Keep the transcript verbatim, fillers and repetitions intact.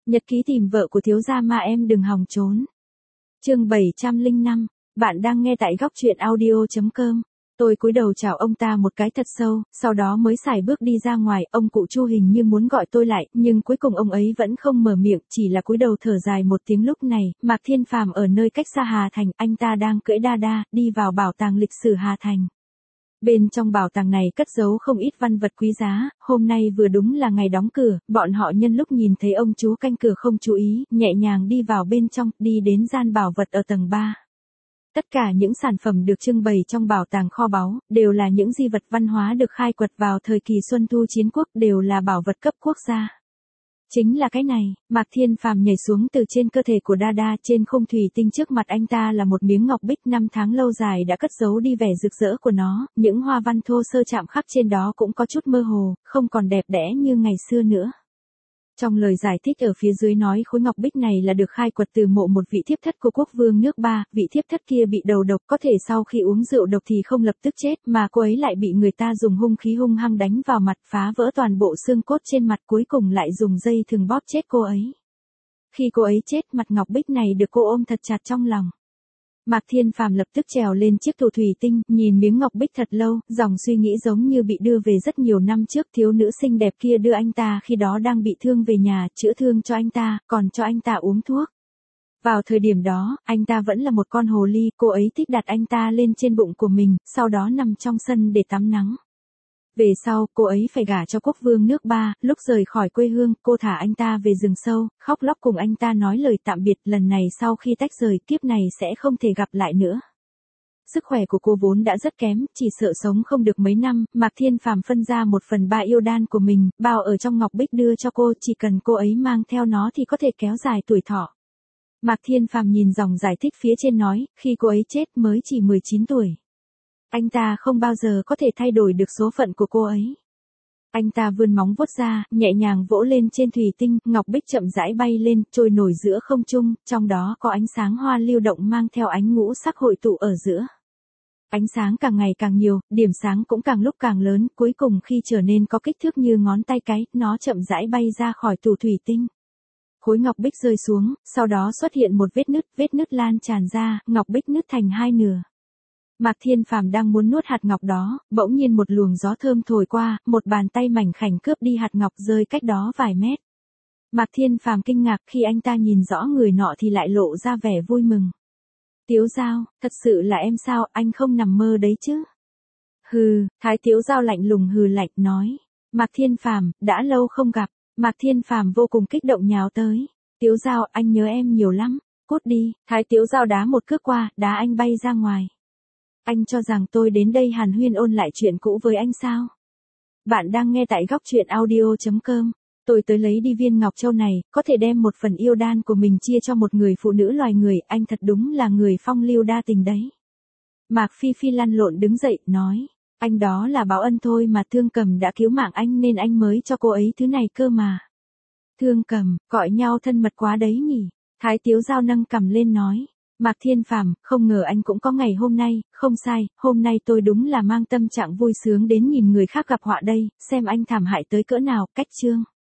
Nhật ký tìm vợ của thiếu gia mà em đừng hòng trốn. Chương bảy trăm lẻ năm, bạn đang nghe tại góc truyện audio chấm com. Tôi cúi đầu chào ông ta một cái thật sâu, sau đó mới xài bước đi ra ngoài. Ông cụ Chu hình như muốn gọi tôi lại, nhưng cuối cùng ông ấy vẫn không mở miệng, chỉ là cúi đầu thở dài một tiếng. Lúc này, Mạc Thiên Phàm ở nơi cách xa Hà Thành, anh ta đang cưỡi đa đa, đi vào bảo tàng lịch sử Hà Thành. Bên trong bảo tàng này cất giấu không ít văn vật quý giá, hôm nay vừa đúng là ngày đóng cửa, bọn họ nhân lúc nhìn thấy ông chú canh cửa không chú ý, nhẹ nhàng đi vào bên trong, đi đến gian bảo vật ở tầng ba. Tất cả những sản phẩm được trưng bày trong bảo tàng kho báu, đều là những di vật văn hóa được khai quật vào thời kỳ Xuân Thu Chiến Quốc, đều là bảo vật cấp quốc gia. Chính là cái này, Mạc Thiên Phàm nhảy xuống từ trên cơ thể của Đa Đa, trên khung thủy tinh trước mặt anh ta là một miếng ngọc bích năm tháng lâu dài đã cất giấu đi vẻ rực rỡ của nó, những hoa văn thô sơ chạm khắc trên đó cũng có chút mơ hồ, không còn đẹp đẽ như ngày xưa nữa. Trong lời giải thích ở phía dưới nói khối ngọc bích này là được khai quật từ mộ một vị thiếp thất của quốc vương nước Ba, vị thiếp thất kia bị đầu độc, có thể sau khi uống rượu độc thì không lập tức chết, mà cô ấy lại bị người ta dùng hung khí hung hăng đánh vào mặt, phá vỡ toàn bộ xương cốt trên mặt, cuối cùng lại dùng dây thừng bóp chết cô ấy. Khi cô ấy chết, mặt ngọc bích này được cô ôm thật chặt trong lòng. Mạc Thiên Phàm lập tức trèo lên chiếc tủ thủy tinh, nhìn miếng ngọc bích thật lâu, dòng suy nghĩ giống như bị đưa về rất nhiều năm trước. Thiếu nữ xinh đẹp kia đưa anh ta khi đó đang bị thương về nhà, chữa thương cho anh ta, còn cho anh ta uống thuốc. Vào thời điểm đó, anh ta vẫn là một con hồ ly, cô ấy thích đặt anh ta lên trên bụng của mình, sau đó nằm trong sân để tắm nắng. Về sau, cô ấy phải gả cho quốc vương nước Ba, lúc rời khỏi quê hương, cô thả anh ta về rừng sâu, khóc lóc cùng anh ta nói lời tạm biệt, lần này sau khi tách rời, kiếp này sẽ không thể gặp lại nữa. Sức khỏe của cô vốn đã rất kém, chỉ sợ sống không được mấy năm, Mạc Thiên Phàm phân ra một phần ba yêu đan của mình, bao ở trong ngọc bích đưa cho cô, chỉ cần cô ấy mang theo nó thì có thể kéo dài tuổi thọ. Mạc Thiên Phàm nhìn dòng giải thích phía trên nói, khi cô ấy chết mới chỉ mười chín tuổi. Anh ta không bao giờ có thể thay đổi được số phận của cô ấy. Anh ta vươn móng vuốt ra, nhẹ nhàng vỗ lên trên thủy tinh, ngọc bích chậm rãi bay lên, trôi nổi giữa không trung, trong đó có ánh sáng hoa lưu động mang theo ánh ngũ sắc hội tụ ở giữa. Ánh sáng càng ngày càng nhiều, điểm sáng cũng càng lúc càng lớn, cuối cùng khi trở nên có kích thước như ngón tay cái, nó chậm rãi bay ra khỏi tủ thủy tinh. Khối ngọc bích rơi xuống, sau đó xuất hiện một vết nứt, vết nứt lan tràn ra, ngọc bích nứt thành hai nửa. Mạc Thiên Phàm đang muốn nuốt hạt ngọc đó, bỗng nhiên một luồng gió thơm thổi qua, một bàn tay mảnh khảnh cướp đi hạt ngọc rơi cách đó vài mét. Mạc Thiên Phàm kinh ngạc, khi anh ta nhìn rõ người nọ thì lại lộ ra vẻ vui mừng. Tiếu Giao, thật sự là em sao, anh không nằm mơ đấy chứ? Hừ, Thái Tiếu Giao lạnh lùng hừ lạnh nói. Mạc Thiên Phàm, đã lâu không gặp. Mạc Thiên Phàm vô cùng kích động nhào tới. Tiếu Giao, anh nhớ em nhiều lắm. Cút đi. Thái Tiếu Giao đá một cước qua, đá anh bay ra ngoài. Anh cho rằng tôi đến đây hàn huyên ôn lại chuyện cũ với anh sao? Bạn đang nghe tại góc truyện audio chấm com. Tôi tới lấy đi viên ngọc châu này, có thể đem một phần yêu đan của mình chia cho một người phụ nữ loài người, anh thật đúng là người phong lưu đa tình đấy. Mạc Phi Phi lăn lộn đứng dậy, nói, anh đó là báo ân thôi mà, Thương Cầm đã cứu mạng anh nên anh mới cho cô ấy thứ này cơ mà. Thương Cầm, gọi nhau thân mật quá đấy nhỉ? Thái Tiếu Giao nâng cằm lên nói. Mạc Thiên Phàm, không ngờ anh cũng có ngày hôm nay, không sai, hôm nay tôi đúng là mang tâm trạng vui sướng đến nhìn người khác gặp họa đây, xem anh thảm hại tới cỡ nào, cách chương.